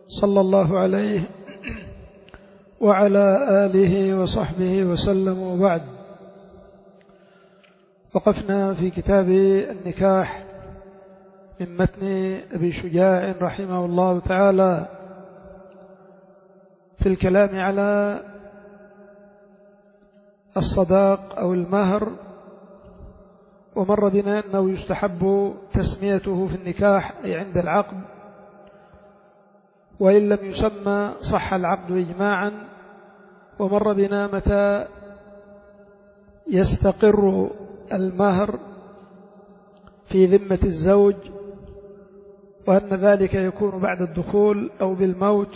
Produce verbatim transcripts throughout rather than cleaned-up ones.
صلى الله عليه وعلى آله وصحبه وسلم. وبعد، وقفنا في كتاب النكاح من متن أبي شجاع رحمه الله تعالى في الكلام على الصداق أو المهر، ومر بنا أنه يستحب تسميته في النكاح أي عند العقد، وإن لم يسمى صح العقد إجماعا. ومر بنا متى يستقر المهر في ذمة الزوج، وأن ذلك يكون بعد الدخول أو بالموت.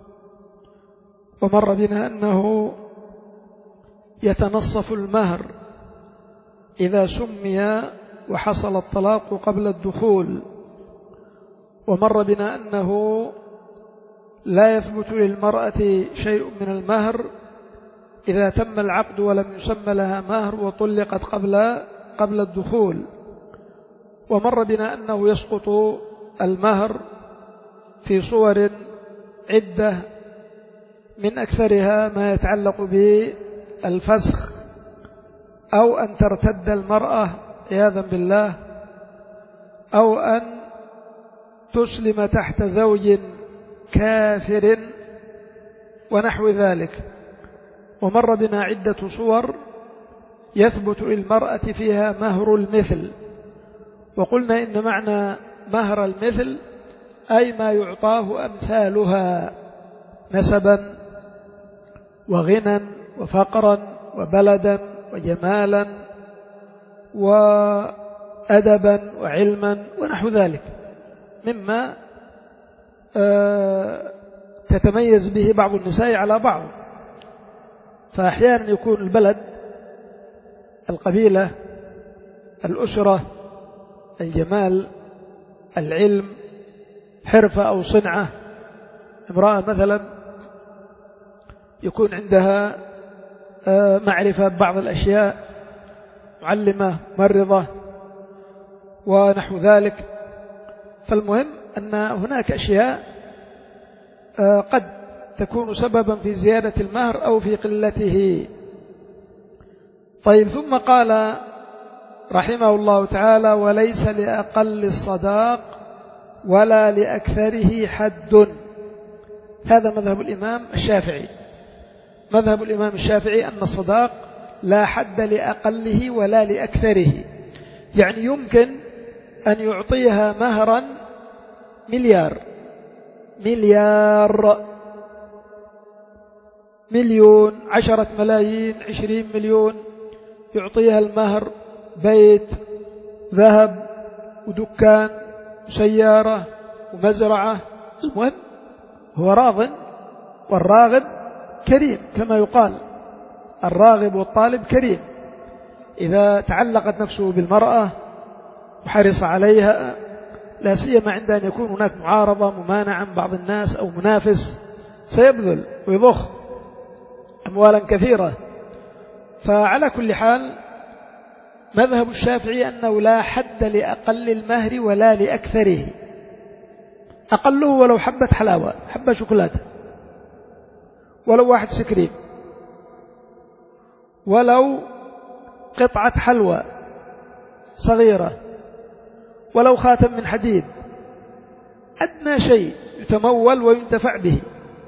ومر بنا أنه يتنصف المهر إذا سمي وحصل الطلاق قبل الدخول. ومر بنا أنه لا يثبت للمرأة شيء من المهر إذا تم العقد ولم يسمى لها مهر وطلقت قبل قبل الدخول. ومر بنا أنه يسقط المهر في صور عدة، من أكثرها ما يتعلق بالفسخ أو أن ترتد المرأة عياذا بالله، أو أن تسلم تحت زوج كافر ونحو ذلك. ومر بنا عدة صور يثبت للمرأة فيها مهر المثل، وقلنا إن معنى مهر المثل أي ما يعطاه أمثالها نسبا وغنى وفقرا وبلدا وجمالا وأدبا وعلما ونحو ذلك، مما تتميز به بعض النساء على بعض. فأحيانا يكون البلد، القبيلة، الأسرة، الجمال، العلم، حرفة أو صنعة. امرأة مثلا يكون عندها معرفة ببعض الأشياء، معلمة، ممرضة ونحو ذلك. فالمهم أن هناك أشياء قد تكون سببا في زيادة المهر أو في قلته. طيب، ثم قال رحمه الله تعالى: وليس لأقل الصداق ولا لأكثره حد. هذا مذهب الإمام الشافعي. مذهب الإمام الشافعي أن الصداق لا حد لأقله ولا لأكثره، يعني يمكن أن يعطيها مهرا مليار مليار مليون، عشرة ملايين، عشرين مليون، يعطيها المهر بيت، ذهب، ودكان، وسيارة، ومزرعة. المهم هو راغب، والراغب كريم كما يقال، الراغب والطالب كريم. إذا تعلقت نفسه بالمرأة وحرص عليها، لا سيما عند أن يكون هناك معارضة، ممانعة من بعض الناس أو منافس، سيبذل ويضخ أموالا كثيرة. فعلى كل حال مذهب الشافعي أنه لا حد لأقل المهر ولا لأكثره. أقله ولو حبة حلاوة، حبة شوكولاتة، ولو واحد سكريم، ولو قطعة حلوى صغيرة، ولو خاتم من حديد، أدنى شيء يتمول وينتفع به.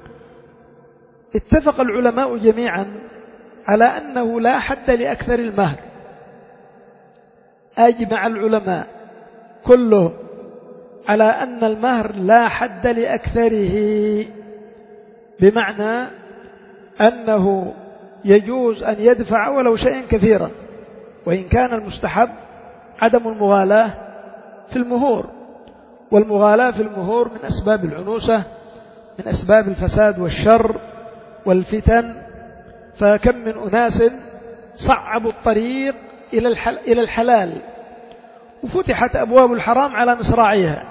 اتفق العلماء جميعا على أنه لا حد لأكثر المهر. أجمع العلماء كلهم على أن المهر لا حد لأكثره، بمعنى أنه يجوز أن يدفع ولو شيئا كثيرا، وإن كان المستحب عدم المغالاة في المهور. والمغالاة في المهور من أسباب العنوسة، من أسباب الفساد والشر والفتن. فكم من أناس صعبوا الطريق إلى الحلال، وفتحت أبواب الحرام على مصراعيها،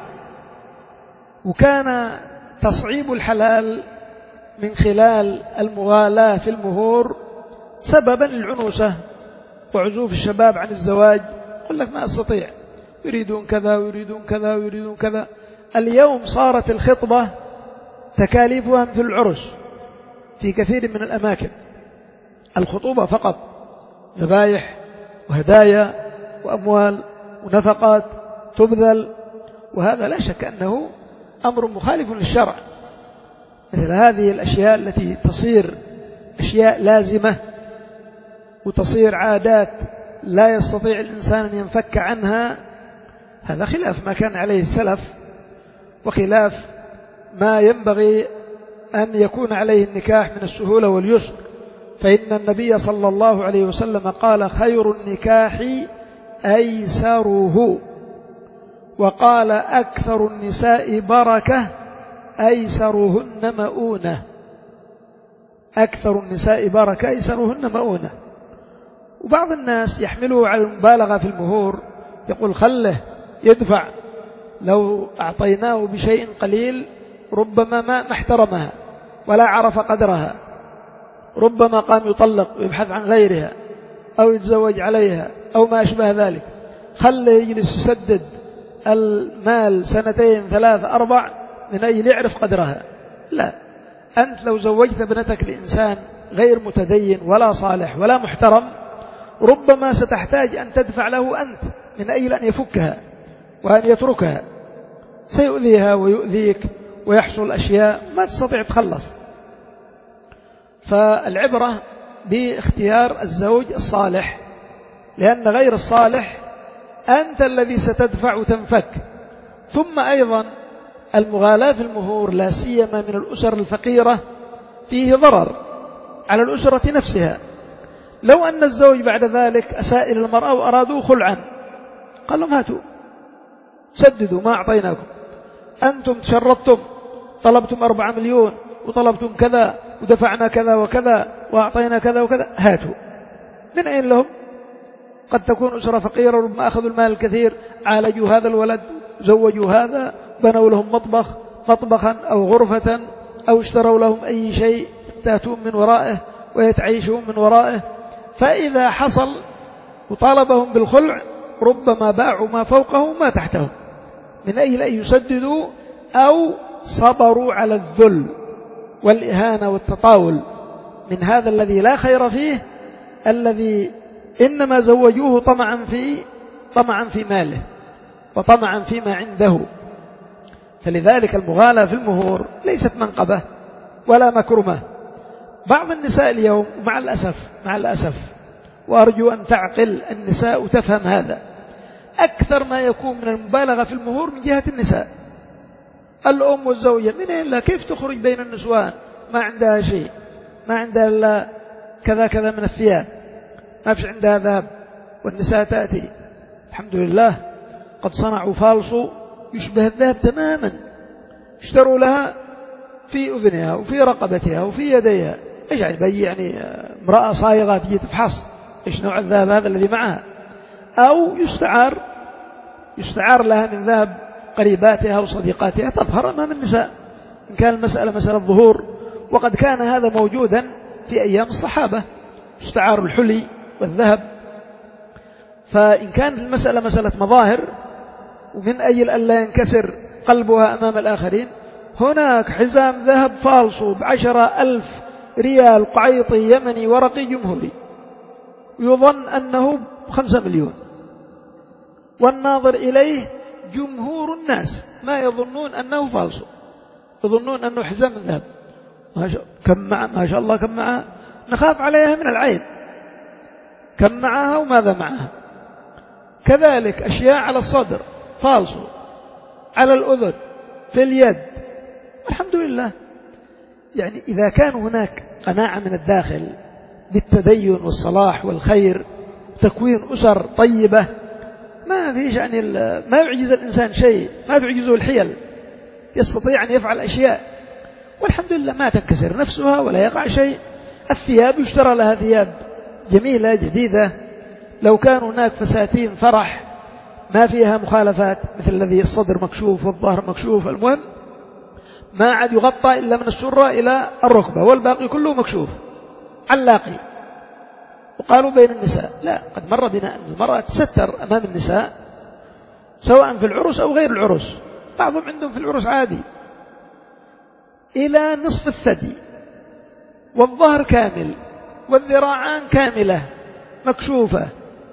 وكان تصعيب الحلال من خلال المغالاة في المهور سببا للعنوسة وعزوف الشباب عن الزواج. يقول لك ما أستطيع، يريدون كذا ويريدون كذا ويريدون كذا. اليوم صارت الخطبة تكاليفها مثل العرس في كثير من الأماكن، الخطوبة فقط، ذبائح وهدايا وأموال ونفقات تبذل، وهذا لا شك أنه أمر مخالف للشرع. مثل هذه الأشياء التي تصير أشياء لازمة وتصير عادات لا يستطيع الإنسان أن ينفك عنها، هذا خلاف ما كان عليه السلف وخلاف ما ينبغي أن يكون عليه النكاح من السهولة واليسر. فإن النبي صلى الله عليه وسلم قال: خير النكاح أيسره، وقال: أكثر النساء بركة أيسرهن مؤونة. أكثر النساء بركة أيسرهن مؤونة. وبعض الناس يحمله على المبالغة في المهور، يقول خله يدفع، لو أعطيناه بشيء قليل ربما ما احترمها ولا عرف قدرها، ربما قام يطلق ويبحث عن غيرها أو يتزوج عليها أو ما أشبه ذلك. خله يجلس يسدد المال سنتين ثلاث أربع من أجل يعرف قدرها. لا، أنت لو زوجت ابنتك لإنسان غير متدين ولا صالح ولا محترم، ربما ستحتاج أن تدفع له أنت من أجل أن يفكها وأن يتركها، سيؤذيها ويؤذيك ويحصل أشياء ما تستطيع تخلص. فالعبرة باختيار الزوج الصالح، لأن غير الصالح أنت الذي ستدفع وتنفك. ثم أيضا المغالاة في المهور لا سيما من الأسر الفقيرة فيه ضرر على الأسرة نفسها. لو أن الزوج بعد ذلك أساء إلى المرأة وأرادوا خلعا، قال لهم هاتوا سددوا ما أعطيناكم، أنتم تشرطتم، طلبتم أربعة مليون وطلبتم كذا ودفعنا كذا وكذا وأعطينا كذا وكذا، هاتوا. من أين لهم؟ قد تكون أسرة فقيرة، ربما أخذوا المال الكثير، عالجوا هذا الولد، زوجوا هذا، بنوا لهم مطبخ مطبخا أو غرفة، أو اشتروا لهم أي شيء تأتون من ورائه ويتعيشون من ورائه. فإذا حصل وطالبهم بالخلع ربما باعوا ما فوقه وما تحته من أجل أن يسددوا، أو صبروا على الذل والإهانة والتطاول من هذا الذي لا خير فيه، الذي إنما زوجوه طمعا في طمعا في ماله وطمعا فيما عنده. فلذلك المغالاة في المهور ليست منقبة ولا مكرمة. بعض النساء اليوم مع الأسف مع الأسف وأرجو أن تعقل النساء وتفهم هذا، أكثر ما يكون من المبالغة في المهور من جهة النساء. الأم والزوجة من أين لا، كيف تخرج بين النسوان ما عندها شيء، ما عندها إلا كذا كذا من الثياب، ما فيش عندها ذهب، والنساء تأتي الحمد لله قد صنعوا فالصو يشبه الذهب تماما، اشتروا لها في أذنها وفي رقبتها وفي يديها. إيش يعني بي يعني امرأة صايغة تجي تفحص إيش نوع الذهب هذا الذي معها، أو يستعار يستعار لها من ذهب قريباتها وصديقاتها تظهر أمام النساء، إن كان المسألة مسألة ظهور. وقد كان هذا موجودا في أيام الصحابة، استعار الحلي والذهب. فإن كانت المسألة مسألة مظاهر ومن أجل أن لا ينكسر قلبها أمام الآخرين، هناك حزام ذهب فالصو بعشرة ألف ريال قعيطي يمني ورقي جمهوري يظن أنه خمسة مليون، والناظر إليه جمهور الناس ما يظنون أنه فالصو، يظنون أنه حزام ذهب. كم مع ما شاء الله كم معها، نخاف عليها من العين، كم معها وماذا معها. كذلك أشياء على الصدر فالصو، على الأذن، في اليد، الحمد لله. يعني إذا كان هناك قناعة من الداخل بالتدين والصلاح والخير، تكوين أسر طيبة، ما فيش يعني ما يعجز الإنسان شيء، ما تعجزه الحيل، يستطيع أن يفعل أشياء، والحمد لله ما تنكسر نفسها ولا يقع شيء. الثياب يشترى لها ثياب جميلة جديدة، لو كان هناك فساتين فرح ما فيها مخالفات مثل الذي الصدر مكشوف والظهر مكشوف، المهم ما عاد يغطى إلا من السرة إلى الركبة والباقي كله مكشوف علاقي. وقالوا بين النساء، لا، قد مر بنا أن المرأة تستر أمام النساء سواء في العرس أو غير العرس، بعضهم عندهم في العرس عادي، إلى نصف الثدي، والظهر كامل، والذراعان كاملة مكشوفة،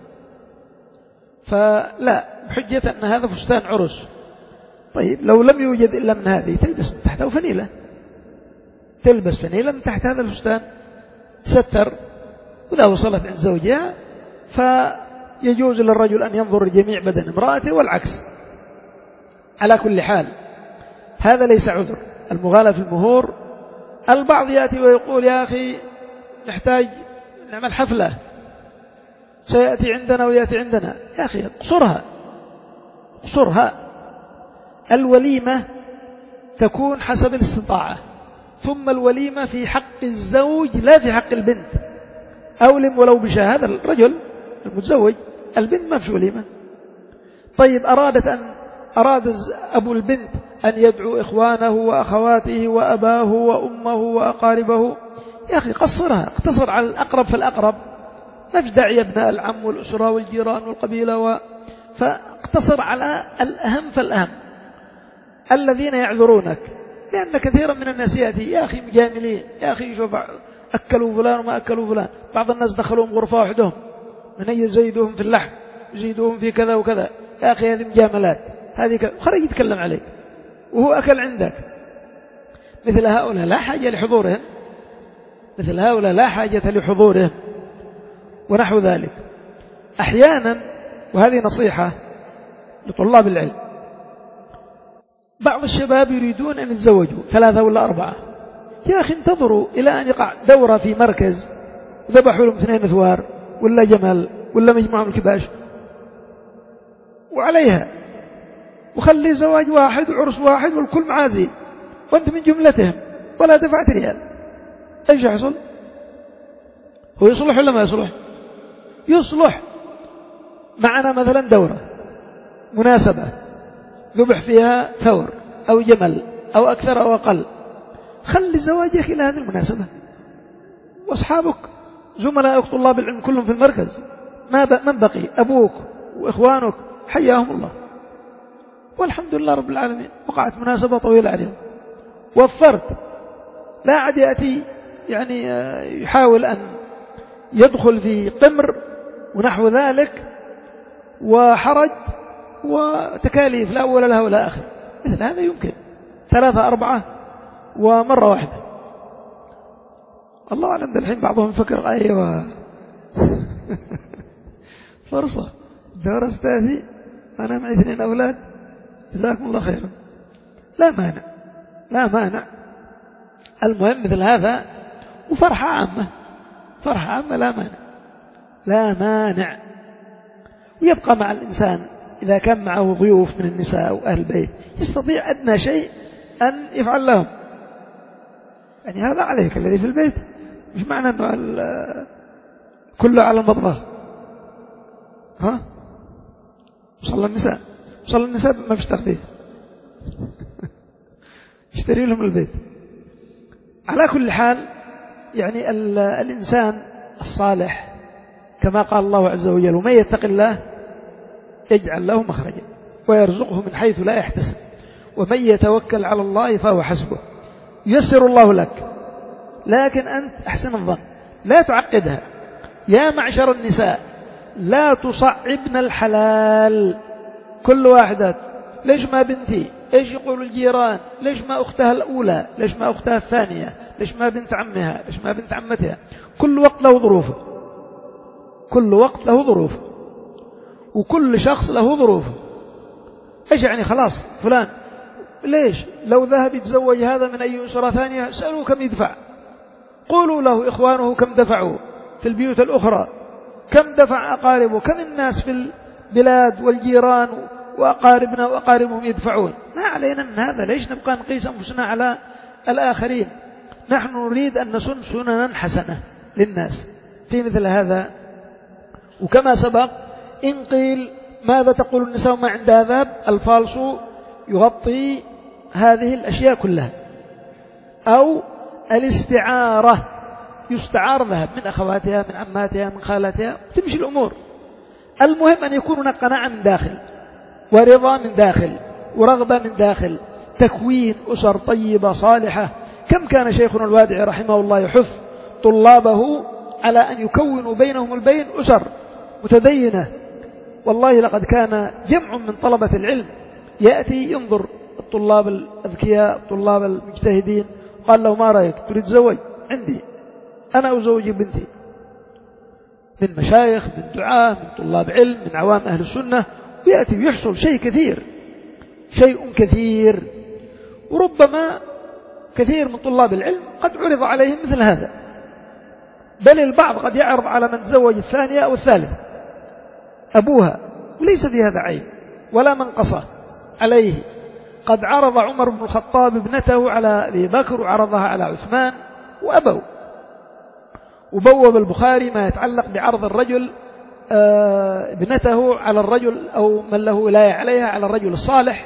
فلا بحجة أن هذا فستان عرس. طيب لو لم يوجد إلا من هذه تلبس من تحته فنيلة، تلبس فنيلة من تحت هذا الفستان ستر، وإذا وصلت عند زوجها فيجوز للرجل أن ينظر لجميع بدن امرأته والعكس. على كل حال هذا ليس عذر المغالاة في المهور. البعض يأتي ويقول يا أخي نحتاج نعمل حفلة، سيأتي عندنا ويأتي عندنا. يا أخي اقصرها اقصرها، الوليمة تكون حسب الاستطاعة، ثم الوليمة في حق الزوج لا في حق البنت. أولم ولو بشاء، هذا الرجل المتزوج، البنت ما في وليمة. طيب أرادت أن أراد أبو البنت أن يدعو إخوانه وأخواته وأباه وأمه وأقاربه، يا أخي قصرها، اقتصر على الأقرب فالأقرب، ما في داعي أبناء العم والأسرة والجيران والقبيلة و... فاقتصر على الأهم فالأهم الذين يعذرونك. لأن كثيرا من الناس يأتي يا أخي مجاملين، يا أخي شوف أكلوا فلان وما أكلوا فلان، بعض الناس دخلوهم غرفة وحدهم من أي يزيدوهم في اللحم يزيدوهم في كذا وكذا. يا أخي هذه مجاملات، هذه كذا، خرج يتكلم عليك وهو أكل عندك. مثل هؤلاء لا حاجة لحضورهم، مثل هؤلاء لا حاجة لحضورهم ونحو ذلك. أحيانا، وهذه نصيحة لطلاب العلم، بعض الشباب يريدون أن يتزوجوا ثلاثة ولا أربعة، يا أخي انتظروا إلى أن يقع دورة في مركز ذبحوا لهم اثنين ثوار ولا جمل ولا مجموعة من الكباش وعليها، وخلي زواج واحد وعرس واحد والكل معازي وانت من جملتهم ولا دفعت ريال. ايش يحصل؟ هو يصلح ولا ما يصلح؟ يصلح. معنا مثلا دورة مناسبة ذبح فيها ثور أو جمل أو أكثر أو أقل، خلي زواجك إلى هذه المناسبة، وأصحابك زملائك طلاب العلم كلهم في المركز، ما من بقي أبوك وإخوانك حياهم الله، والحمد لله رب العالمين، وقعت مناسبة طويلة عليهم، وفرت. لا عاد يأتي يعني يحاول أن يدخل في قمر ونحو ذلك وحرج وتكاليف لا أول لها ولا آخر. مثل هذا يمكن ثلاثة أربعة ومرة واحدة. الله أعلم، الحين بعضهم فكر أيوة فرصة دورة استاذي أنا معي اثنين أولاد جزاكم الله خيرا، لا مانع لا مانع. المهم مثل هذا، وفرحة عامة، فرحة عامة لا مانع لا مانع. ويبقى مع الإنسان إذا كان معه ضيوف من النساء وأهل البيت يستطيع أدنى شيء أن يفعل لهم، يعني هذا عليك الذي في البيت، مش معنى أنه كله على المطبخ. ها وصل النساء وصل النساء ما فيش تخفيف اشتري لهم البيت. على كل حال يعني الإنسان الصالح كما قال الله عز وجل: ومن يتق الله يجعل له مخرجا ويرزقه من حيث لا يحتسب ومن يتوكل على الله فهو حسبه. يسر الله لك، لكن أنت أحسن الظن لا تعقدها. يا معشر النساء لا تصعبن الحلال. كل واحدة ليش ما بنتي، إيش يقول الجيران، ليش ما أختها الأولى، ليش ما أختها الثانية، ليش ما بنت عمها، ليش ما بنت عمتها. كل وقت له ظروفه، كل وقت له ظروفه، وكل شخص له ظروفه. إيش يعني خلاص فلان ليش لو ذهب يتزوج هذا من أي أسرة ثانية سألوه كم يدفع، قولوا له إخوانه كم دفعوا في البيوت الأخرى، كم دفع أقاربه، كم الناس في البلاد والجيران وأقاربنا وأقاربهم يدفعون. ما علينا من هذا، ليش نبقى نقيس أنفسنا على الآخرين؟ نحن نريد أن نسن سننا حسنة للناس في مثل هذا. وكما سبق إن قيل ماذا تقول النساء ما عندها ذهب، الفالص يغطي هذه الأشياء كلها، أو الاستعارة، يستعار ذهب من أخواتها من عماتها من خالاتها، تمشي الأمور. المهم أن يكون هناك قناعة من داخل ورضا من داخل ورغبة من داخل، تكوين أسر طيبة صالحة كم كان شيخنا الوادعي رحمه الله يحث طلابه على أن يكونوا بينهم البين أسر متدينة. والله لقد كان جمع من طلبة العلم يأتي ينظر الطلاب الأذكياء الطلاب المجتهدين، قال له ما رأيك تريد تزوج؟ عندي أنا أزوج بنتي، من مشايخ من دعاة من طلاب علم من عوام أهل السنة، ويأتي ويحصل شيء كثير شيء كثير. وربما كثير من طلاب العلم قد عرض عليهم مثل هذا، بل البعض قد يعرض على من تزوج الثانية أو الثالثة أبوها، وليس في هذا عيب ولا منقصة عليه. قد عرض عمر بن الخطاب ابنته على أبي بكر وعرضها على عثمان وأبوا. وبوب البخاري ما يتعلق بعرض الرجل ابنته على الرجل أو من له ولاية عليها على الرجل الصالح،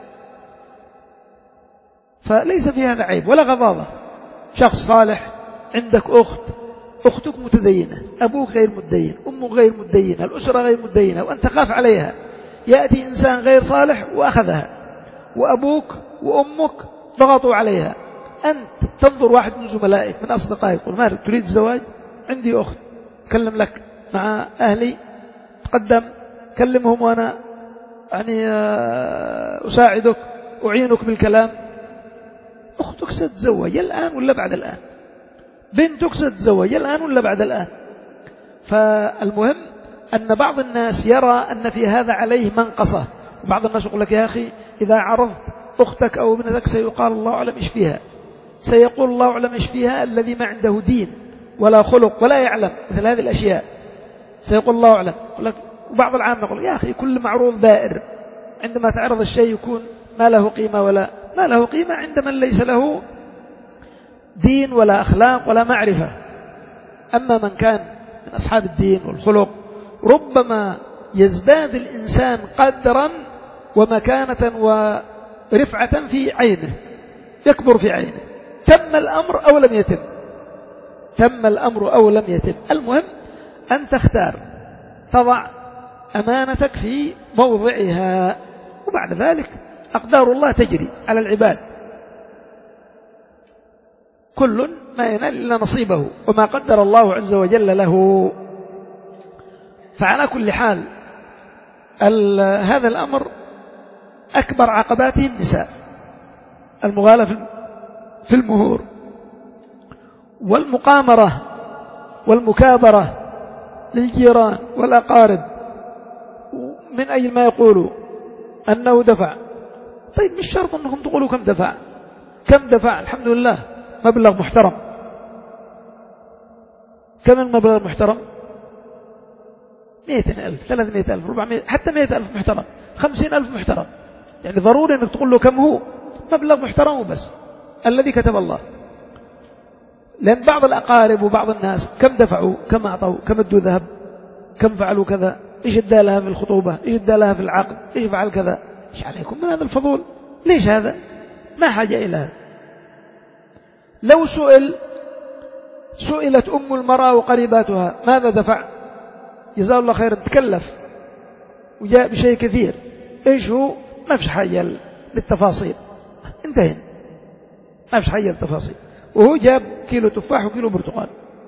فليس في هذا عيب ولا غضاضة. شخص صالح، عندك أخت، أختك متدينة، أبوك غير متدين، أمك غير متدينة، الأسرة غير متدينة، وأنت خاف عليها، يأتي إنسان غير صالح وأخذها، وأبوك وأمك ضغطوا عليها، أنت تنظر واحد من زملائك من أصدقائك يقول مالك تريد الزواج؟ عندي أخت، كلم لك مع أهلي، تقدم كلمهم وأنا يعني أساعدك أعينك بالكلام. أختك ستتزوج الآن ولا بعد الآن؟ بنتك ستتزوج الآن ولا بعد الآن؟ فالمهم أن بعض الناس يرى أن في هذا عليه منقصة، وبعض الناس يقول لك يا أخي إذا عرضت أختك أو ابنتك سيقال الله أعلم إيش فيها، سيقول الله أعلم إيش فيها الذي ما عنده دين ولا خلق ولا يعلم مثل هذه الأشياء، سيقول الله أعلم. وبعض العامة يقول يا أخي كل معروض بائر، عندما تعرض الشيء يكون ما له قيمة ولا ما له قيمة عند من ليس له دين ولا أخلاق ولا معرفة. أما من كان من أصحاب الدين والخلق ربما يزداد الإنسان قدرا ومكانة ورفعة في عينه، يكبر في عينه، تم الأمر أو لم يتم، تم الأمر أو لم يتم. المهم أن تختار، تضع أمانتك في موضعها، وبعد ذلك أقدار الله تجري على العباد، كل ما ينال إلا نصيبه وما قدر الله عز وجل له. فعلى كل حال هذا الأمر أكبر عقباته النساء، المغالاة في المهور والمقامرة والمكابرة للجيران والأقارب من أجل ما يقولوا أنه دفع. طيب مش شرط أنكم تقولوا كم دفع، كم دفع الحمد لله مبلغ محترم. كم المبلغ المحترم؟ مئة ألف، ثلاثمائة ألف، ربعمائة، حتى مئة ألف محترم، خمسين ألف محترم. يعني ضروري أنك تقول له كم هو، مبلغ محترم وبس الذي كتب الله. لأن بعض الأقارب وبعض الناس كم دفعوا، كم أعطوا، كم ادوا ذهب، كم فعلوا كذا، إيش ادى لها في الخطوبة، إيش ادى لها في العقد، إيش فعل كذا، إيش عليكم من هذا الفضول؟ ليش هذا؟ ما حاجة إلى هذا. لو سئل سئلت أم المرأة وقريباتها ماذا دفع، جزاه الله خيرا، تكلف وجاء بشيء كثير، إيش هو؟ ما فيش حاجة للتفاصيل، انتهينا، ما فيش حاجة للتفاصيل. وهو جاب كيلو تفاح وكيلو برتقال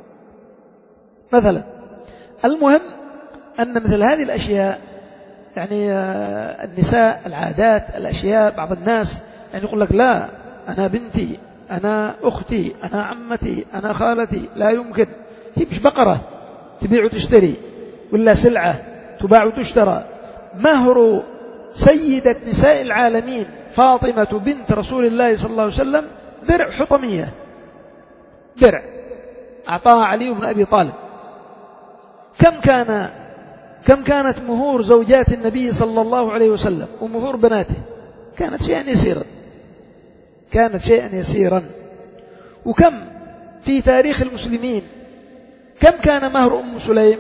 مثلا. المهم أن مثل هذه الأشياء يعني النساء، العادات، الأشياء، بعض الناس يعني يقول لك لا أنا بنتي، أنا أختي، أنا عمتي، أنا خالتي، لا يمكن. هي مش بقرة تبيع وتشتري ولا سلعة تباع وتشترى. مهر سيدة نساء العالمين فاطمة بنت رسول الله صلى الله عليه وسلم درع حطمية، درع أعطاها علي بن أبي طالب. كم كان كم كانت مهور زوجات النبي صلى الله عليه وسلم ومهور بناته؟ كانت شيئا يسيرا، كانت شيئا يسيرا. وكم في تاريخ المسلمين كم كان مهر أم سليم؟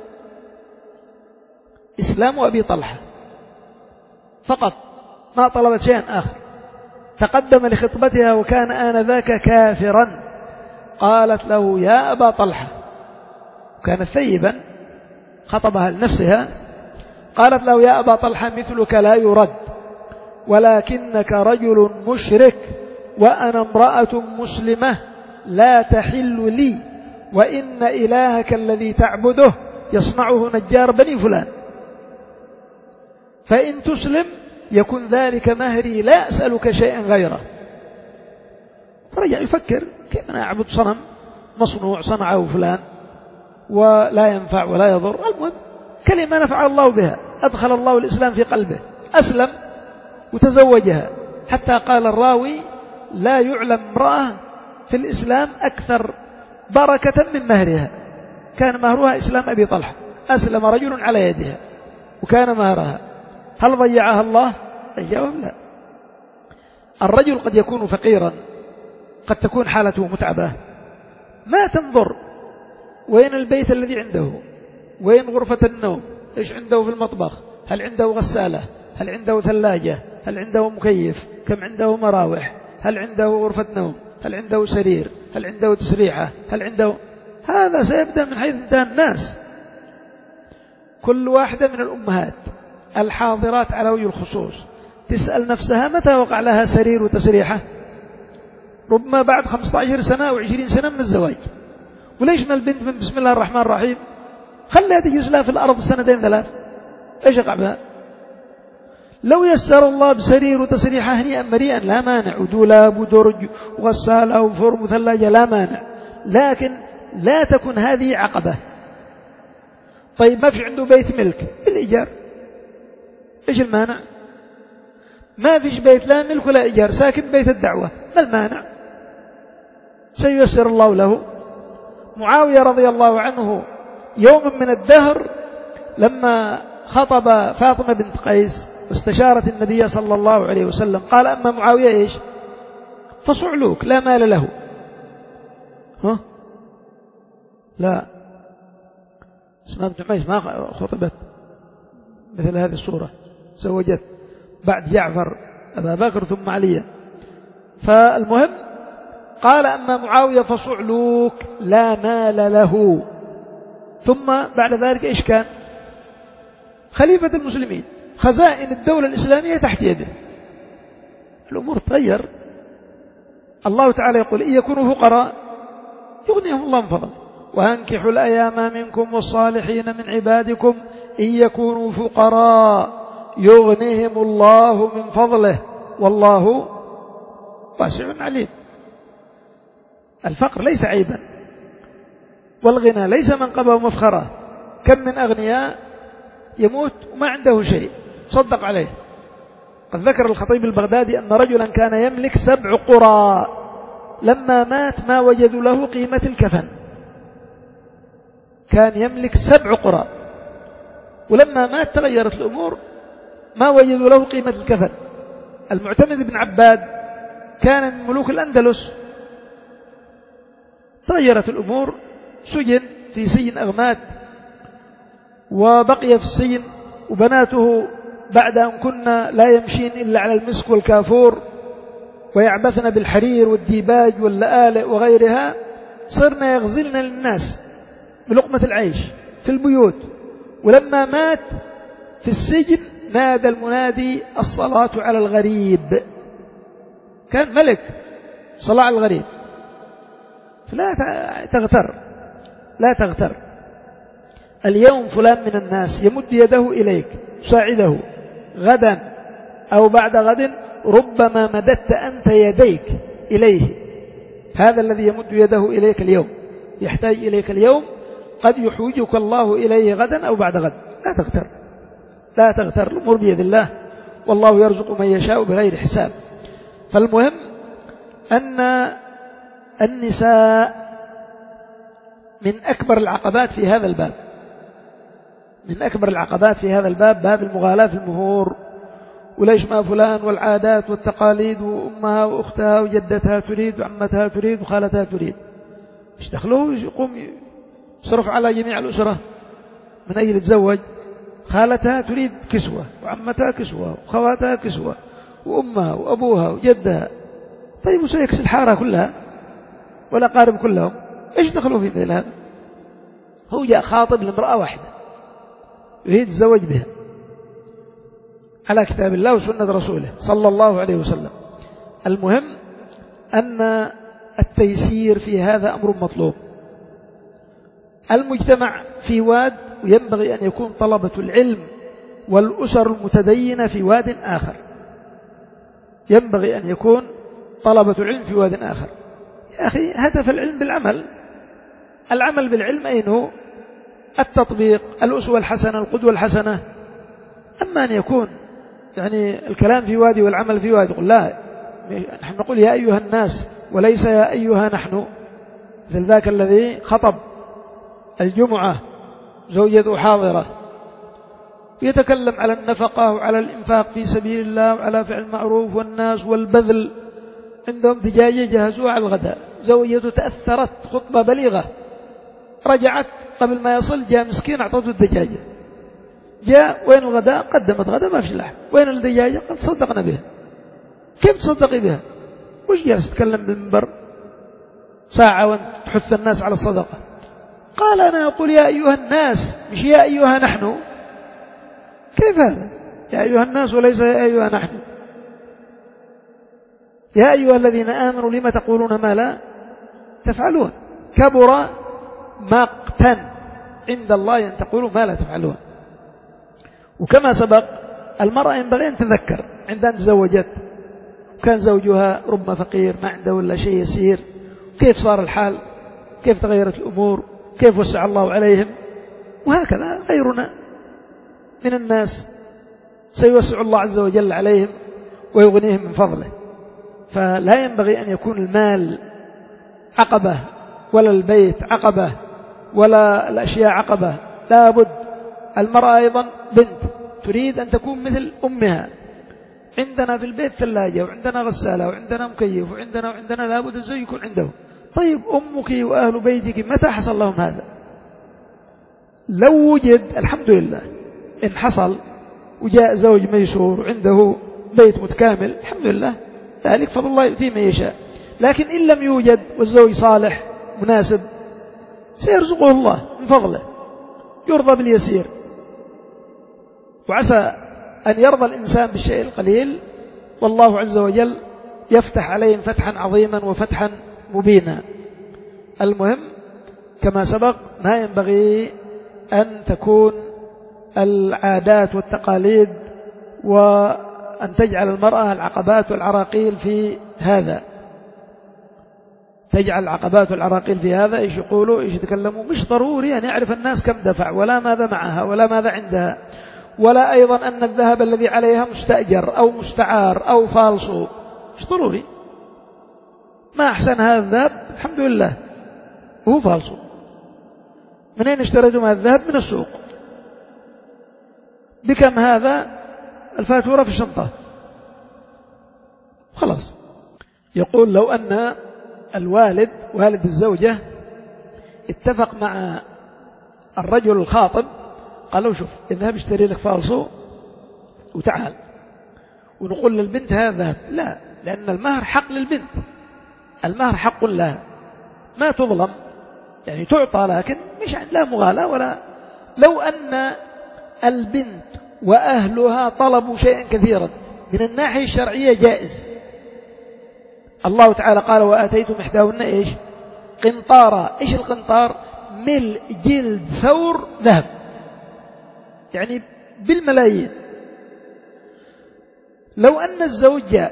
إسلام أبي طلحة فقط، ما طلبت شيئا آخر. تقدم لخطبتها وكان آنذاك كافرا، قالت له يا أبا طلحة، كانت ثيبا خطبها لنفسها، قالت له يا أبا طلحة مثلك لا يرد، ولكنك رجل مشرك وأنا امرأة مسلمة لا تحل لي، وإن إلهك الذي تعبده يصنعه نجار بني فلان، فإن تسلم يكن ذلك مهري لا أسألك شيئا غيره. رجع يفكر كيف أنا أعبد صنم مصنوع صنعه فلان ولا ينفع ولا يضر. المهم كلمة نفع الله بها، أدخل الله الإسلام في قلبه، أسلم وتزوجها، حتى قال الراوي لا يعلم امرأة في الإسلام أكثر بركة من مهرها. كان مهرها إسلام أبي طلحة، أسلم رجل على يدها وكان مهرها. هل ضيعها الله؟ الجواب لا. الرجل قد يكون فقيرا، قد تكون حالته متعبة، ما تنظر وين البيت الذي عنده، وين غرفة النوم، إيش عنده في المطبخ، هل عنده غسالة، هل عنده ثلاجة، هل عنده مكيف، كم عنده مراوح، هل عنده غرفة نوم، هل عنده سرير، هل عنده تسريحة، هل عنده. هذا سيبدأ من حيث انتهى الناس. كل واحدة من الأمهات الحاضرات على وجه الخصوص تسأل نفسها متى وقع لها سرير وتسريحة؟ ربما بعد خمسة عشر سنة أو عشرين سنة من الزواج. وليش ما البنت من بسم الله الرحمن الرحيم خليها تجلس لها في الأرض سنتين ثلاث، إيش يقع بها؟ لو يسر الله بسرير وتسريحة هنيئا مريئا لا مانع، ودولاب ودرج وغسالة وفرن وثلاجة لا مانع، لكن لا تكن هذه عقبة. طيب ما في عنده بيت ملك بالإيجار، إيش المانع؟ ما فيش بيت لا ملك ولا إيجار، ساكن بيت الدعوة، ما المانع؟ سييسر الله له. معاوية رضي الله عنه يوم من الدهر لما خطب فاطمة بنت قيس واستشارت النبي صلى الله عليه وسلم قال أما معاوية إيش؟ فصعلوك لا مال له. ها؟ لا، اسمها بنت قيس ما خطبت مثل هذه الصورة، زوجت بعد جعفر أبا بكر ثم عليا. فالمهم قال أما معاوية فصعلوك لا مال له. ثم بعد ذلك إيش كان؟ خليفة المسلمين، خزائن الدولة الإسلامية تحت يده. الأمور تغير. الله تعالى يقول إن يكونوا فقراء يغنيهم الله من فضله، وأنكحوا الأيام منكم والصالحين من عبادكم إن يكونوا فقراء يغنيهم الله من فضله والله واسع عليم. الفقر ليس عيبا، والغنى ليس منقبة ومفخرة. كم من أغنياء يموت وما عنده شيء صدق عليه. قد ذكر الخطيب البغدادي أن رجلا كان يملك سبع قرى، لما مات ما وجدوا له قيمة الكفن. كان يملك سبع قرى ولما مات تغيرت الأمور، ما وجدوا له قيمة الكفن. المعتمد بن عباد كان من ملوك الأندلس، تغيرت الأمور، سجن في سجن أغمات وبقي في السجن، وبناته بعد أن كنا لا يمشين إلا على المسك والكافور ويعبثن بالحرير والديباج واللآلئ وغيرها، صرنا يغزلن للناس بلقمة العيش في البيوت. ولما مات في السجن نادى المنادي الصلاة على الغريب، كان ملك صلاة على الغريب. فلا تغتر، لا تغتر. اليوم فلان من الناس يمد يده إليك تساعده، غدا أو بعد غد ربما مددت أنت يديك إليه. هذا الذي يمد يده إليك اليوم يحتاج إليك اليوم، قد يحوجك الله إليه غدا أو بعد غد. لا تغتر، لا تغتر، الأمور بيد الله، والله يرزق من يشاء بغير حساب. فالمهم أن النساء من أكبر العقبات في هذا الباب، من أكبر العقبات في هذا الباب باب المغالاة في المهور. وليش ما فلان والعادات والتقاليد وأمها وأختها وجدتها تريد وعمتها تريد وخالتها تريد، ايش دخلوه يقوم يصرف على جميع الأسرة من أجل يتزوج. خالتها تريد كسوة وعمتها كسوة وخواتها كسوة وأمها وأبوها وجدها. طيب وسيكس الحارة كلها والأقارب كلهم، ايش دخلوا في مثل هذا؟ هو جاء خاطب لامرأة واحدة يريد الزواج بها على كتاب الله وسنة رسوله صلى الله عليه وسلم. المهم أن التيسير في هذا أمر مطلوب. المجتمع في واد، وينبغي أن يكون طلبة العلم والأسر المتدينة في واد آخر. ينبغي أن يكون طلبة العلم في واد آخر. يا أخي هدف العلم بالعمل، العمل بالعلم أين هو؟ التطبيق، الأسوة الحسنة، القدوة الحسنة. أما أن يكون يعني الكلام في وادي والعمل في وادي، يقول لا، نحن نقول يا أيها الناس وليس يا أيها نحن. مثل ذاك الذي خطب الجمعة زوجته حاضرة يتكلم على النفقة وعلى الإنفاق في سبيل الله وعلى فعل المعروف والناس والبذل. عندهم دجاجة جهزوها على الغداء، زوجته تأثرت، خطبة بليغة، رجعت قبل ما يصل جاء مسكين أعطته الدجاجة. جاء وين الغداء؟ قدمت غداء ما في لحم. وين الدجاجة؟ قد تصدقنا بها. كيف تصدقي بها؟ وش جالس تتكلم بالمنبر ساعة وانت تحث الناس على الصدقة؟ قال أنا أقول يا أيها الناس مش يا أيها نحن. كيف هذا؟ يا أيها الناس وليس يا أيها نحن. يا أيها الذين آمنوا لما تقولون ما لا تفعلون، كبر مقتا عند الله أن تقولوا ما لا تفعلون. وكما سبق المرأة ينبغي أن تذكر عندما تزوجت وكان زوجها ربما فقير ما عنده ولا شيء يسير، كيف صار الحال، كيف تغيرت الأمور، كيف وسع الله عليهم. وهكذا غيرنا من الناس سيوسع الله عز وجل عليهم ويغنيهم من فضله. فلا ينبغي أن يكون المال عقبة ولا البيت عقبة ولا الأشياء عقبة. لا بد المرأة أيضا بنت تريد أن تكون مثل أمها. عندنا في البيت ثلاجة وعندنا غسالة وعندنا مكيف وعندنا وعندنا لا بد الزوج يكون عنده. طيب أمك وأهل بيتك متى حصل لهم هذا؟ لو وجد الحمد لله، إن حصل وجاء زوج ميسور وعنده بيت متكامل الحمد لله، ذلك فضل الله يؤتيه من يشاء. لكن إن لم يوجد والزوج صالح مناسب سيرزقه الله من فضله، يرضى باليسير. وعسى أن يرضى الإنسان بالشيء القليل والله عز وجل يفتح عليهم فتحا عظيما وفتحا مبينا. المهم كما سبق ما ينبغي أن تكون العادات والتقاليد وأن تجعل المرأة العقبات والعراقيل في هذا. تجعل العقبات والعراقيل في هذا، إيش يقولوا إيش يتكلموا. مش ضروري أن يعرف الناس كم دفع ولا ماذا معها ولا ماذا عندها، ولا أيضا أن الذهب الذي عليها مستأجر أو مستعار أو فالصو. مش ضروري. ما أحسن هذا الذهب الحمد لله هو فالصو. منين اشتريتم هذا الذهب؟ من السوق. بكم هذا؟ الفاتورة في الشنطة خلاص. يقول لو أن الوالد والد الزوجة اتفق مع الرجل الخاطب قال له شوف اذهب اشتري لك فالصو وتعال، ونقول للبنت هذا ذهب. لا، لأن المهر حق للبنت، المهر حق لها ما تظلم، يعني تعطى لكن مش لا مغالاة ولا. لو أن البنت وأهلها طلبوا شيئا كثيرا من الناحية الشرعية جائز. الله تعالى قال وآتيتم إحداهن إيش؟ قنطارا. إيش القنطار؟ ملء جلد ثور ذهب، يعني بالملايين. لو أن الزوج جاء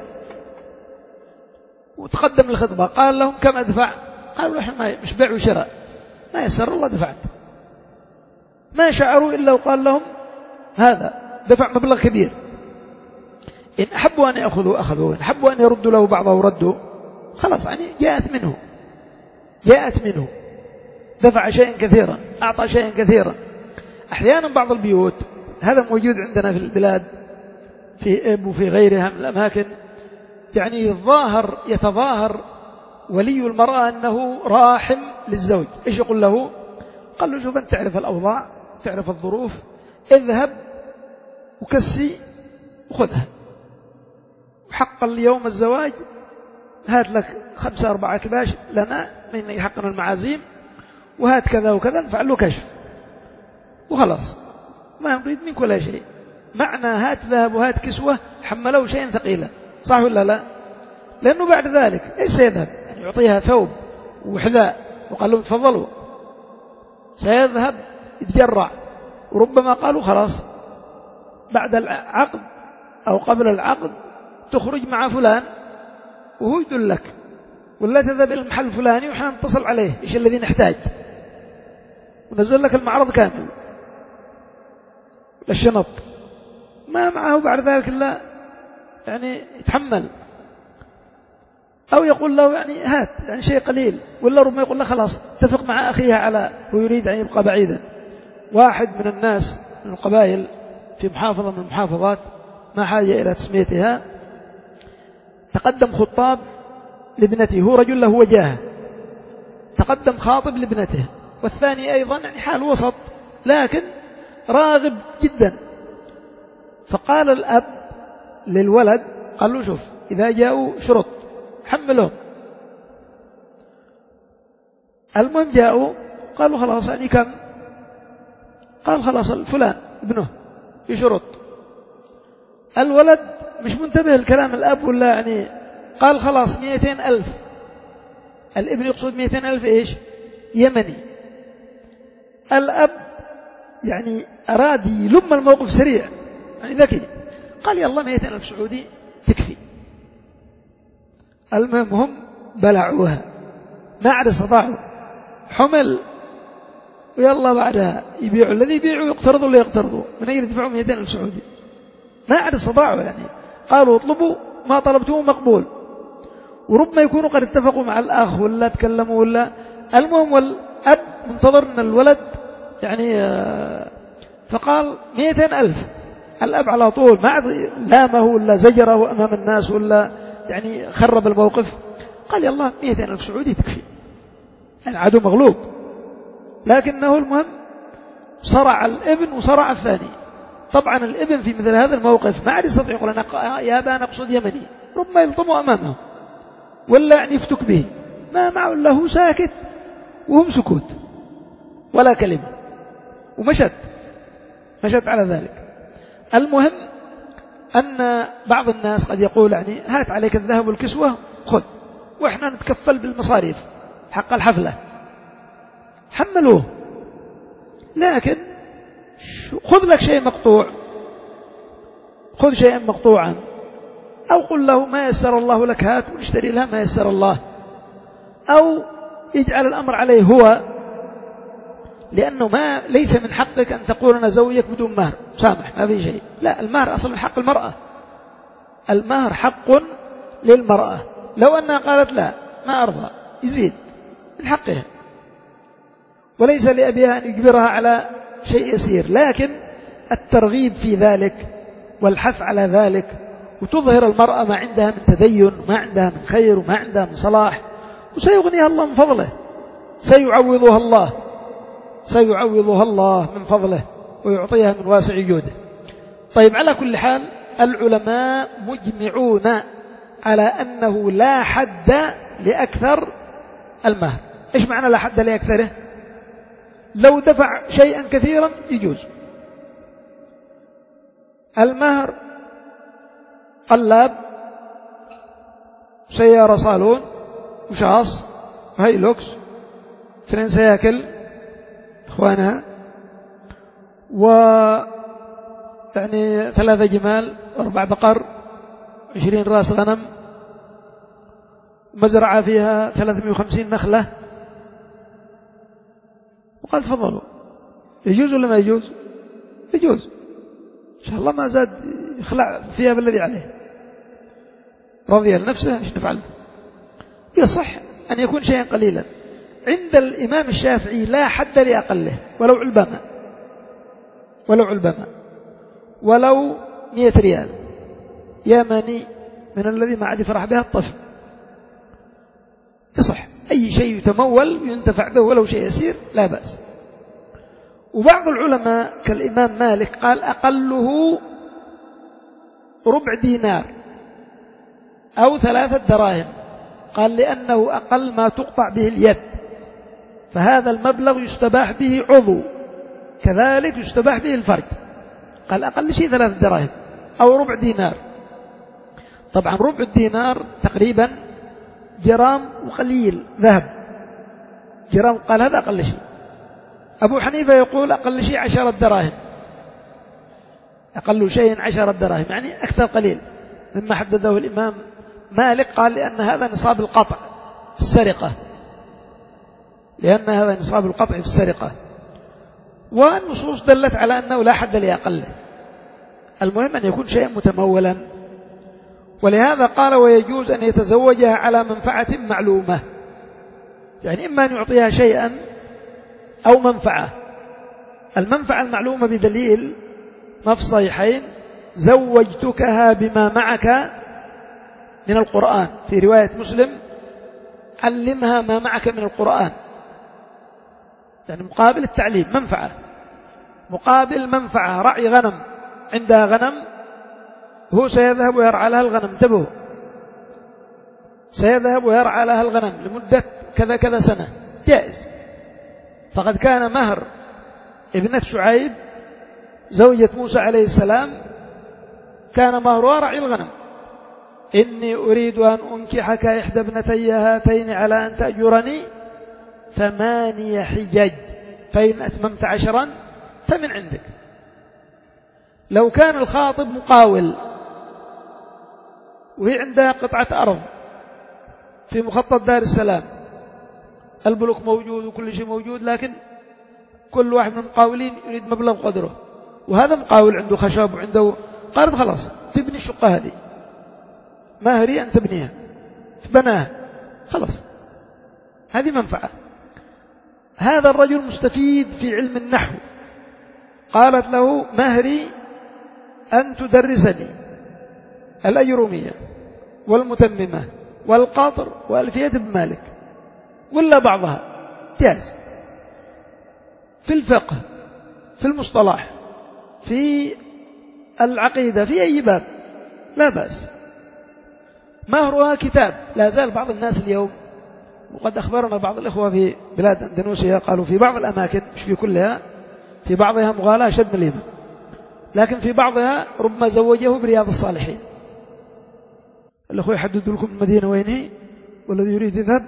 وتقدم الخطبة قال لهم كم أدفع؟ قالوا إحنا مش بيع وشراء، ما يسر الله دفعت. ما شعروا إلا وقال لهم هذا دفع مبلغ كبير. إن أحبوا أن يأخذوا أخذوا، إن أحبوا أن يردوا له بعضه ردوا، خلاص يعني جاءت منه جاءت منه دفع شيئا كثيرا، أعطى شيئا كثيرا. أحيانا بعض البيوت هذا موجود عندنا في البلاد في إب وفي غيرها من الأماكن، يعني الظاهر يتظاهر ولي المرأة أنه راحم للزوج. إيش يقول له؟ قال له شوف أنت تعرف الأوضاع تعرف الظروف، اذهب وكسي وخذها، وحق اليوم الزواج هات لك خمسة أربعة كباش لنا من يحقنا المعازيم، وهات كذا وكذا نفعل له كشف وخلاص، ما نريد منك ولا شيء. معنى هات ذهب وهات كسوة حملوا شيئا ثقيلا، صح ولا لا؟ لأنه بعد ذلك إيش سيذهب؟ يعني يعطيها ثوب وحذاء وقال لهم تفضلوا، سيذهب يتجرع، وربما قالوا خلاص بعد العقد أو قبل العقد تخرج مع فلان وهو يدلك، ولا تذهب إلى المحل الفلاني وإحنا نتصل عليه إيش الذي نحتاج ونزل لك المعرض كامل الشنط، ما معه بعد ذلك إلا يعني يتحمل، أو يقول له يعني هات يعني شيء قليل، ولا ربما يقول له خلاص اتفق مع أخيها على ويريد أن يبقى بعيدا. واحد من الناس من القبائل في محافظة من المحافظات ما حاجة إلى تسميتها تقدم خطاب لابنته، هو رجل له وجاهه، تقدم خاطب لابنته، والثاني أيضا يعني حال وسط لكن راغب جدا. فقال الأب للولد قال له شوف إذا جاءوا شرط حملهم. المهم جاءوا قالوا خلاص يعني كم؟ قال خلاص الفلان ابنه بشرط. الولد مش منتبه الكلام الأب ولا يعني قال خلاص مئتين ألف. الابن يقصد مئتين ألف إيش؟ يمني. الأب يعني أراد يلم الموقف سريع يعني ذكي، قال يلا مئتين ألف سعودي تكفي. المهم هم بلعوها ما عاد استطاعوا، حمل ويلا بعدها يبيعوا، الذي يبيعوا يقترضوا اللي يقترضوا من أين يدفعوا مئتين ألف سعودي، ما عاد استطاعوا يعني قالوا اطلبوا ما طلبتوه مقبول، وربما يكونوا قد اتفقوا مع الأخ ولا تكلموا ولا. المهم والأب منتظر أن الولد يعني فقال مئتين ألف. الأب على طول ما عاد لامه ولا زجره أمام الناس ولا يعني خرب الموقف، قال يلا مئتين ألف سعودي تكفي، يعني عدو مغلوب. لكنه المهم صرع الابن وصرع الثاني. طبعا الابن في مثل هذا الموقف ما عاد يستطيع يقول أنا يا أبا أنا أقصد يمني، ربما يلطمه أمامه ولا يعني يفتك به، ما معه إلا هو ساكت وهم سكوت ولا كلمة، ومشت مشت على ذلك. المهم أن بعض الناس قد يقول يعني هات عليك الذهب والكسوة خذ وإحنا نتكفل بالمصاريف حق الحفلة، حملوه، لكن خذ لك شيء مقطوع، خذ شيئا مقطوعا، أو قل له ما يسر الله لك هات ونشتري لها ما يسر الله، أو يجعل الأمر عليه هو، لأنه ما ليس من حقك أن تقول أنا زوجك بدون مهر سامح ما في شيء، لا المهر أصلا حق المرأة، المهر حق للمرأة، لو أنها قالت لا ما أرضى يزيد من حقها، وليس لأبيها أن يجبرها على شيء يسير، لكن الترغيب في ذلك والحث على ذلك، وتظهر المرأة ما عندها من تدين وما عندها من خير وما عندها من صلاح، وسيغنيها الله من فضله، سيعوضها الله سيعوضها الله من فضله ويعطيها من واسع جوده. طيب على كل حال العلماء مجمعون على أنه لا حد لأكثر المهر. إيش معنى لا حد لأكثره؟ لو دفع شيئا كثيرا يجوز. المهر قلاب، سيارة صالون، وشاص، وهيلوكس، اثنين سياكل إخوانها، و يعني ثلاثة جمال وأربع بقر، عشرين رأس غنم، مزرعة فيها ثلاثمائة وخمسين نخلة، وقال تفضلوا. يجوز ولا ما يجوز؟ يجوز إن شاء الله، ما زاد يخلع ثياب الذي عليه، رضي لنفسه ايش نفعل. يصح أن يكون شيئا قليلا. عند الإمام الشافعي لا حد لأقله ولو علبما ولو علبما ولو مئة ريال يمني من الذي ما عاد يفرح بها الطفل، يصح أي شيء يتمول وينتفع به ولو شيء يسير لا بأس. وبعض العلماء كالإمام مالك قال أقله ربع دينار أو ثلاثة دراهم، قال لأنه أقل ما تقطع به اليد، فهذا المبلغ يستباح به عضو، كذلك يستباح به الفرج، قال أقل شيء ثلاثة دراهم أو ربع دينار. طبعا ربع الدينار تقريبا جرام وقليل ذهب، جرام قال هذا أقل شيء. أبو حنيفة يقول أقل شيء عشرة دراهم، أقل شيء عشرة دراهم، يعني أكثر قليل مما حدده الإمام مالك. قال لأن هذا نصاب القطع في السرقة، لأن هذا نصاب القطع في السرقة، والنصوص دلت على أنه لا حد لأقله، المهم أن يكون شيئا متمولا. ولهذا قال ويجوز أن يتزوجها على منفعة معلومة، يعني إما أن يعطيها شيئا أو منفعة. المنفعة المعلومة بدليل ما في الصحيحين زوجتكها بما معك من القرآن، في رواية مسلم علمها ما معك من القرآن، يعني مقابل التعليم منفعة، مقابل منفعة. رعي غنم، عندها غنم هو سيذهب ويرعى لها الغنم، انتبهوا، سيذهب ويرعى لها الغنم لمدة كذا كذا سنة، جائز. فقد كان مهر ابنة شعيب زوجة موسى عليه السلام كان مهرها رعي الغنم. إني أريد أن أنكحك إحدى ابنتي هاتين على أن تأجرني ثماني حجج فإن أتممت عشرا فمن عندك. لو كان الخاطب مقاول وهي عندها قطعة أرض في مخطط دار السلام، البلوك موجود وكل شيء موجود، لكن كل واحد من المقاولين يريد مبلغ قدره، وهذا مقاول عنده خشب وعنده، قالت خلاص تبني الشقة هذه، مهري أن تبنيها، فبناها خلاص، هذه منفعة. هذا الرجل مستفيد في علم النحو، قالت له مهري أن تدرسني الأجرومية والمتممة والقاطر وألفية ابن مالك ولا بعضها، جاز. في الفقه، في المصطلح، في العقيدة، في أي باب لا بأس. مهرها كتاب. لا زال بعض الناس اليوم، وقد أخبرنا بعض الإخوة في بلاد أندونيسيا، قالوا في بعض الأماكن مش في كلها، في بعضها مغالاة شد من اليمن، لكن في بعضها ربما زوجه برياض الصالحين. الأخوة يحددوا لكم المدينة وين هي، والذي يريد يذهب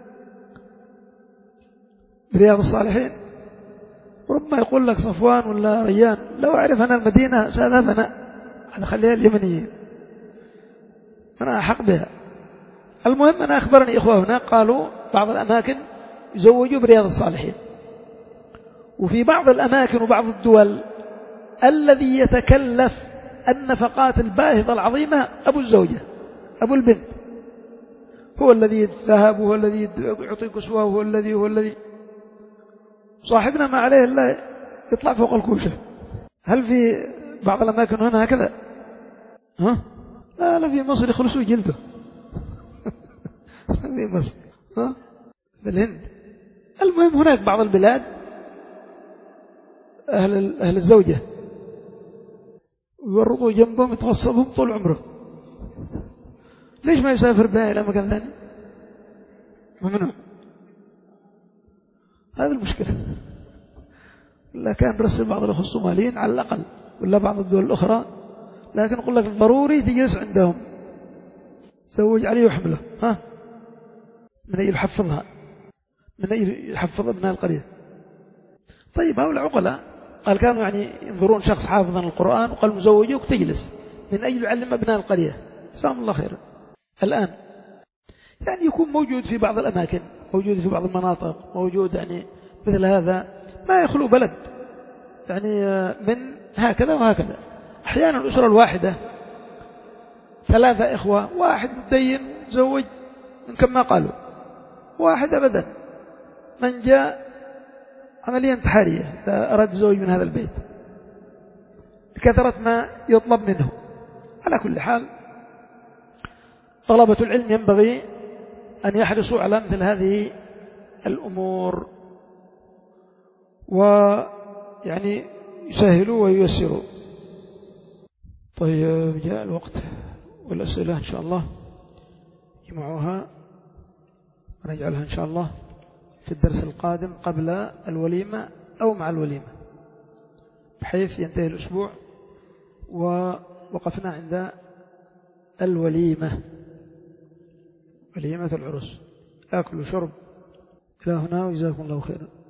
برياض الصالحين ربما يقول لك صفوان ولا ريان، لو أعرف أنا المدينة سأذهب أنا، أنا خليها اليمنيين، أنا أحق بها. المهم أنا أخبرني إخوة هنا قالوا بعض الأماكن يزوجوا برياض الصالحين، وفي بعض الأماكن وبعض الدول الذي يتكلف النفقات الباهظة العظيمة أبو الزوجة، أبو البنت، هو الذي الذهب، وهو الذي يعطي كسوة، وهو الذي هو الذي صاحبنا ما عليه إلا يطلع فوق الكوشة. هل في بعض الأماكن هنا هكذا؟ ها؟ لا لا، في مصر يخلصوا جلده في مصر، ها؟ بالهند. المهم هناك بعض البلاد أهل, أهل الزوجة يورطوا جنبهم يتغصبهم طول عمره. ليش ما يسافر بها إلى مكان ثاني؟ ممنوع. هذا المشكلة. لا كان رسل بعض الأخوة الصوماليين على الأقل، ولا بعض الدول الأخرى، لكن أقول لك ضروري تجلس عندهم، زوج عليه وحمله، ها، من أي يحفظها، من أي يحفظ ابناء القرية. طيب هؤلاء عقلاء، قال كانوا يعني ينظرون شخص حافظا القرآن وقال مزوجه وتجلس من أجل يعلم ابناء القرية، جزاهم الله خيرا. الآن يعني يكون موجود في بعض الأماكن، موجود في بعض المناطق، موجود يعني مثل هذا، ما يخلو بلد يعني من هكذا وهكذا. أحيانا الأسرة الواحدة ثلاثة إخوة، واحد متدين زوج من كما قالوا، واحد أبدا من جاء عمليا انتحارية إذا أراد زوج من هذا البيت بكثرة ما يطلب منه. على كل حال طلبة العلم ينبغي أن يحرصوا على مثل هذه الأمور، ويعني يسهلوا وييسروا. طيب جاء الوقت والأسئلة إن شاء الله جمعوها ونجعلها إن شاء الله في الدرس القادم قبل الوليمة أو مع الوليمة، بحيث ينتهي الأسبوع. ووقفنا عند الوليمة، وليمة العرس، أكل وشرب. إلى هنا وجزاكم الله خيرا.